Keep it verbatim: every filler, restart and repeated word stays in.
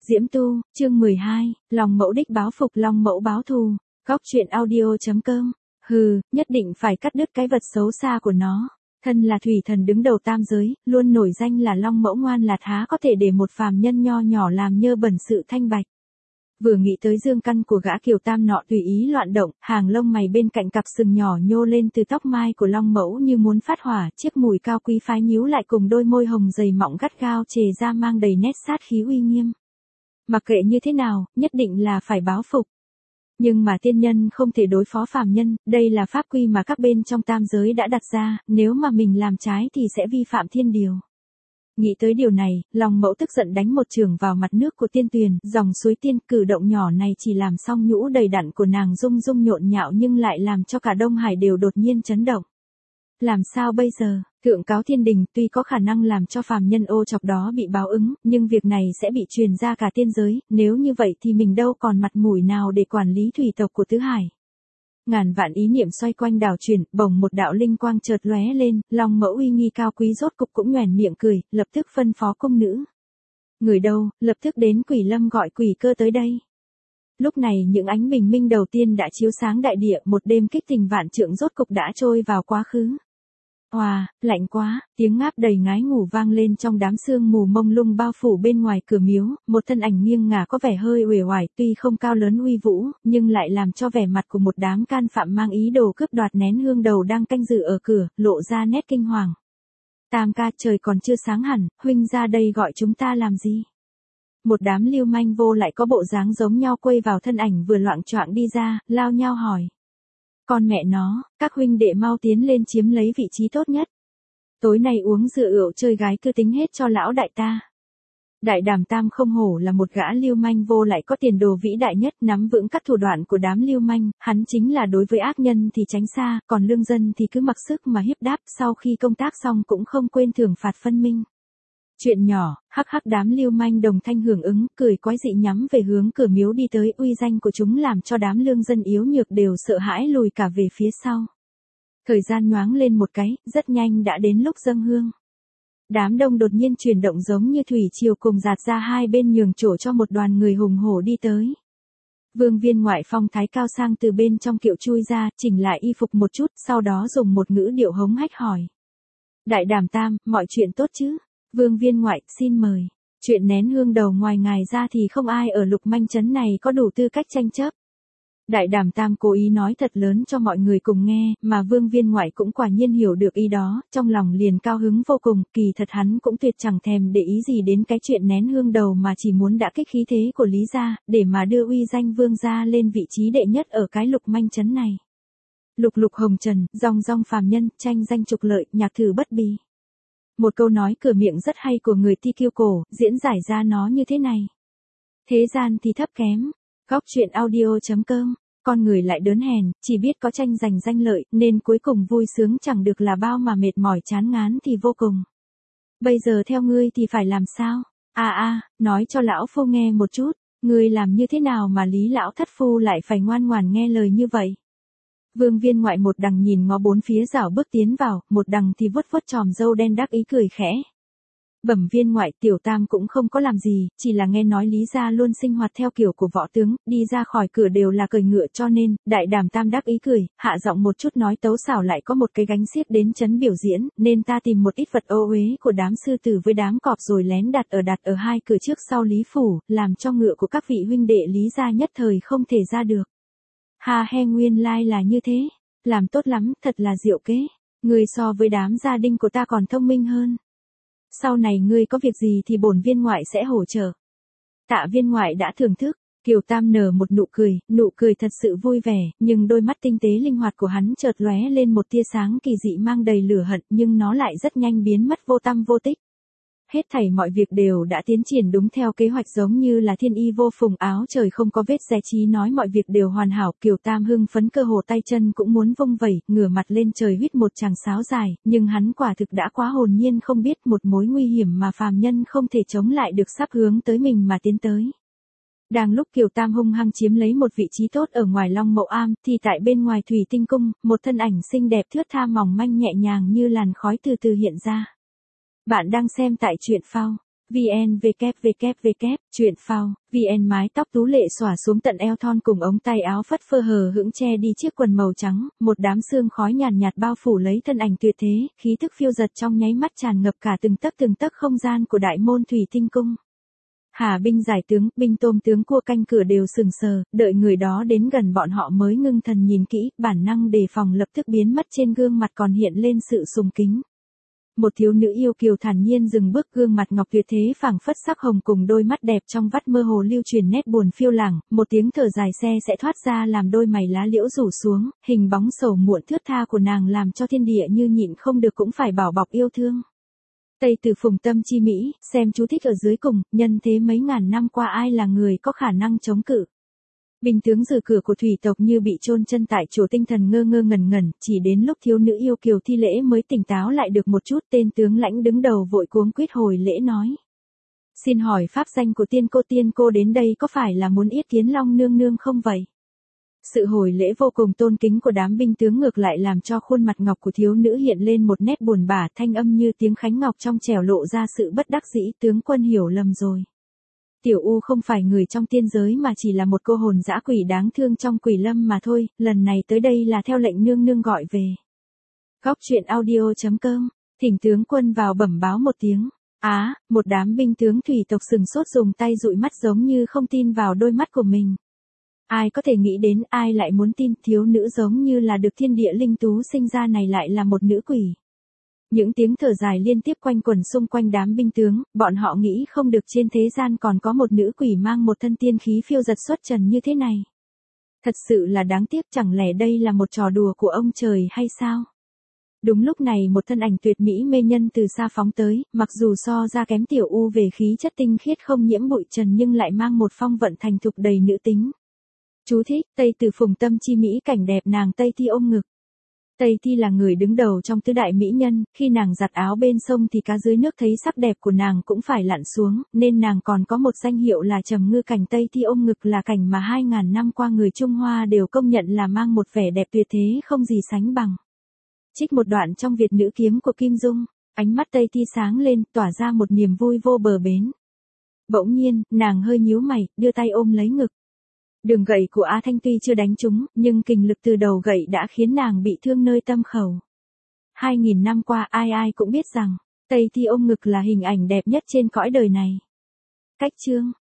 Diễm Tu, chương mười hai, lòng mẫu đích báo phục long mẫu báo thù, góc truyện audio.com, hừ, nhất định phải cắt đứt cái vật xấu xa của nó. Thân là thủy thần đứng đầu tam giới, luôn nổi danh là long mẫu ngoan lạt há có thể để một phàm nhân nho nhỏ làm nhơ bẩn sự thanh bạch. Vừa nghĩ tới dương căn của gã kiều tam nọ tùy ý loạn động, hàng lông mày bên cạnh cặp sừng nhỏ nhô lên từ tóc mai của long mẫu như muốn phát hỏa, chiếc mũi cao quý phái nhíu lại cùng đôi môi hồng dày mọng gắt gao chề ra mang đầy nét sát khí uy nghiêm. Mặc kệ như thế nào, nhất định là phải báo phục. Nhưng mà tiên nhân không thể đối phó phàm nhân, đây là pháp quy mà các bên trong tam giới đã đặt ra, nếu mà mình làm trái thì sẽ vi phạm thiên điều. Nghĩ tới điều này, lòng mẫu tức giận đánh một chưởng vào mặt nước của tiên tuyền, dòng suối tiên. Cử động nhỏ này chỉ làm song nhũ đầy đặn của nàng rung rung nhộn nhạo nhưng lại làm cho cả Đông Hải đều đột nhiên chấn động. Làm sao bây giờ? Thượng cáo thiên đình tuy có khả năng làm cho phàm nhân ô chọc đó bị báo ứng, nhưng việc này sẽ bị truyền ra cả tiên giới, nếu như vậy thì mình đâu còn mặt mũi nào để quản lý thủy tộc của tứ hải. Ngàn vạn ý niệm xoay quanh đảo chuyển, bỗng một đạo linh quang chợt lóe lên, long mẫu uy nghi cao quý rốt cục cũng nhoẻn miệng cười, lập tức phân phó cung nữ. Người đâu, lập tức đến Quỷ Lâm gọi Quỷ Cơ tới đây. Lúc này những ánh bình minh đầu tiên đã chiếu sáng đại địa, một đêm kích tình vạn trượng rốt cục đã trôi vào quá khứ. Oà, lạnh quá, tiếng ngáp đầy ngái ngủ vang lên trong đám sương mù mông lung bao phủ bên ngoài cửa miếu, một thân ảnh nghiêng ngả có vẻ hơi uể oải, tuy không cao lớn uy vũ, nhưng lại làm cho vẻ mặt của một đám can phạm mang ý đồ cướp đoạt nén hương đầu đang canh giữ ở cửa, lộ ra nét kinh hoàng. Tam ca, trời còn chưa sáng hẳn, huynh ra đây gọi chúng ta làm gì? Một đám lưu manh vô lại có bộ dáng giống nhau quây vào thân ảnh vừa loạng choạng đi ra, lao nhau hỏi. Con mẹ nó, các huynh đệ mau tiến lên chiếm lấy vị trí tốt nhất. Tối nay uống rượu rượu chơi gái cứ tính hết cho lão đại ta. Đại Đàm Tam không hổ là một gã lưu manh vô lại có tiền đồ vĩ đại nhất, nắm vững các thủ đoạn của đám lưu manh, hắn chính là đối với ác nhân thì tránh xa, còn lương dân thì cứ mặc sức mà hiếp đáp, sau khi công tác xong cũng không quên thưởng phạt phân minh. Chuyện nhỏ, hắc hắc đám lưu manh đồng thanh hưởng ứng, cười quái dị nhắm về hướng cửa miếu đi tới, uy danh của chúng làm cho đám lương dân yếu nhược đều sợ hãi lùi cả về phía sau. Thời gian nhoáng lên một cái, rất nhanh đã đến lúc dâng hương. Đám đông đột nhiên chuyển động giống như thủy triều cùng dạt ra hai bên nhường chỗ cho một đoàn người hùng hổ đi tới. Vương Viên Ngoại phong thái cao sang từ bên trong kiệu chui ra, chỉnh lại y phục một chút, sau đó dùng một ngữ điệu hống hách hỏi. Đại Đàm Tam, mọi chuyện tốt chứ? Vương Viên Ngoại, xin mời. Chuyện nén hương đầu ngoài ngài ra thì không ai ở Lục Manh Trấn này có đủ tư cách tranh chấp. Đại Đàm Tam cố ý nói thật lớn cho mọi người cùng nghe, mà Vương Viên Ngoại cũng quả nhiên hiểu được ý đó, trong lòng liền cao hứng vô cùng, kỳ thật hắn cũng tuyệt chẳng thèm để ý gì đến cái chuyện nén hương đầu mà chỉ muốn đã kích khí thế của Lý gia, để mà đưa uy danh Vương gia lên vị trí đệ nhất ở cái Lục Manh Trấn này. Lục lục hồng trần, rong rong phàm nhân, tranh danh trục lợi, nhạc thử bất bì. Một câu nói cửa miệng rất hay của người Ti Kiêu Cổ, diễn giải ra nó như thế này. Thế gian thì thấp kém, góc truyện audio.com, con người lại đớn hèn, chỉ biết có tranh giành danh lợi, nên cuối cùng vui sướng chẳng được là bao mà mệt mỏi chán ngán thì vô cùng. Bây giờ theo ngươi thì phải làm sao? À à, nói cho lão phu nghe một chút, ngươi làm như thế nào mà Lý lão thất phu lại phải ngoan ngoãn nghe lời như vậy? Vương Viên Ngoại một đằng nhìn ngó bốn phía rảo bước tiến vào, một đằng thì vuốt vuốt chòm râu đen đắc ý cười khẽ. Bẩm Viên Ngoại, tiểu tam cũng không có làm gì, chỉ là nghe nói Lý gia luôn sinh hoạt theo kiểu của võ tướng, đi ra khỏi cửa đều là cởi ngựa cho nên, Đại Đàm Tam đắc ý cười, hạ giọng một chút nói tấu xảo lại có một cái gánh xiếc đến trấn biểu diễn, nên ta tìm một ít vật ô uế của đám sư tử với đám cọp rồi lén đặt ở đặt ở hai cửa trước sau Lý phủ, làm cho ngựa của các vị huynh đệ Lý gia nhất thời không thể ra được. Ha he, nguyên lai là như thế, làm tốt lắm, thật là diệu kế, ngươi so với đám gia đình của ta còn thông minh hơn. Sau này ngươi có việc gì thì bổn Viên Ngoại sẽ hỗ trợ. Tạ Viên Ngoại đã thưởng thức, Kiều Tam nở một nụ cười, nụ cười thật sự vui vẻ, nhưng đôi mắt tinh tế linh hoạt của hắn chợt lóe lên một tia sáng kỳ dị mang đầy lửa hận, nhưng nó lại rất nhanh biến mất vô tăm vô tích. Hết thảy mọi việc đều đã tiến triển đúng theo kế hoạch giống như là thiên y vô phùng, áo trời không có vết xé, chí nói mọi việc đều hoàn hảo. Kiều Tam hưng phấn cơ hồ tay chân cũng muốn vung vẩy, ngửa mặt lên trời huýt một tràng sáo dài, nhưng hắn quả thực đã quá hồn nhiên không biết một mối nguy hiểm mà phàm nhân không thể chống lại được sắp hướng tới mình mà tiến tới. Đang lúc Kiều Tam hung hăng chiếm lấy một vị trí tốt ở ngoài Long Mậu Am, thì tại bên ngoài Thủy Tinh Cung, một thân ảnh xinh đẹp thướt tha mỏng manh nhẹ nhàng như làn khói từ từ hiện ra. Bạn đang xem tại truyện phao. vn www chuyện phao vn mái tóc tú lệ xõa xuống tận eo thon cùng ống tay áo phất phơ hờ hững che đi chiếc quần màu trắng, một đám sương khói nhàn nhạt, nhạt bao phủ lấy thân ảnh tuyệt thế, khí thức phiêu giật trong nháy mắt tràn ngập cả từng tấc từng tấc không gian của đại môn thủy tinh cung. Hà binh giải tướng, binh tôm tướng cua canh cửa đều sừng sờ, đợi người đó đến gần bọn họ mới ngưng thần nhìn kỹ, bản năng đề phòng lập tức biến mất trên gương mặt còn hiện lên sự sùng kính. Một thiếu nữ yêu kiều thản nhiên dừng bước, gương mặt ngọc tuyệt thế phảng phất sắc hồng cùng đôi mắt đẹp trong vắt mơ hồ lưu truyền nét buồn phiêu lãng, một tiếng thở dài xe sẽ thoát ra làm đôi mày lá liễu rủ xuống, hình bóng sầu muộn thướt tha của nàng làm cho thiên địa như nhịn không được cũng phải bảo bọc yêu thương. Tây từ phùng tâm chi mỹ, xem chú thích ở dưới cùng, nhân thế mấy ngàn năm qua ai là người có khả năng chống cự. Binh tướng dự cửa của thủy tộc như bị chôn chân tại chỗ, tinh thần ngơ ngơ ngẩn ngẩn, chỉ đến lúc thiếu nữ yêu kiều thi lễ mới tỉnh táo lại được một chút. Tên tướng lãnh đứng đầu vội cuống quýt hồi lễ nói: xin hỏi pháp danh của tiên cô, tiên cô đến đây có phải là muốn yết kiến Long nương nương không vậy? Sự hồi lễ vô cùng tôn kính của đám binh tướng ngược lại làm cho khuôn mặt ngọc của thiếu nữ hiện lên một nét buồn bã, thanh âm như tiếng khánh ngọc trong trẻo lộ ra sự bất đắc dĩ. Tướng quân hiểu lầm rồi. Tiểu U không phải người trong tiên giới mà chỉ là một cô hồn dã quỷ đáng thương trong quỷ lâm mà thôi, lần này tới đây là theo lệnh nương nương gọi về. Góc truyện audio chấm com, thỉnh tướng quân vào bẩm báo một tiếng. Á, à, một đám binh tướng thủy tộc sừng sốt dùng tay dụi mắt giống như không tin vào đôi mắt của mình. Ai có thể nghĩ đến, ai lại muốn tin thiếu nữ giống như là được thiên địa linh tú sinh ra này lại là một nữ quỷ. Những tiếng thở dài liên tiếp quanh quẩn xung quanh đám binh tướng, bọn họ nghĩ không được trên thế gian còn có một nữ quỷ mang một thân tiên khí phiêu giật xuất trần như thế này. Thật sự là đáng tiếc, chẳng lẽ đây là một trò đùa của ông trời hay sao? Đúng lúc này một thân ảnh tuyệt mỹ mê nhân từ xa phóng tới, mặc dù so ra kém Tiểu U về khí chất tinh khiết không nhiễm bụi trần nhưng lại mang một phong vận thành thục đầy nữ tính. Chú thích, Tây từ phùng tâm chi mỹ, cảnh đẹp nàng Tây Thi ôm ngực. Tây Thi là người đứng đầu trong tứ đại mỹ nhân, khi nàng giặt áo bên sông thì cá dưới nước thấy sắc đẹp của nàng cũng phải lặn xuống, nên nàng còn có một danh hiệu là trầm ngư cảnh. Tây Thi ôm ngực là cảnh mà hai ngàn năm qua người Trung Hoa đều công nhận là mang một vẻ đẹp tuyệt thế không gì sánh bằng. Trích một đoạn trong Việt nữ kiếm của Kim Dung, ánh mắt Tây Thi sáng lên, tỏa ra một niềm vui vô bờ bến. Bỗng nhiên, nàng hơi nhíu mày, đưa tay ôm lấy ngực. Đường gậy của A Thanh tuy chưa đánh trúng, nhưng kình lực từ đầu gậy đã khiến nàng bị thương nơi tâm khẩu. Hai nghìn năm qua ai ai cũng biết rằng, Tây Thi ôm ngực là hình ảnh đẹp nhất trên cõi đời này. Cách chương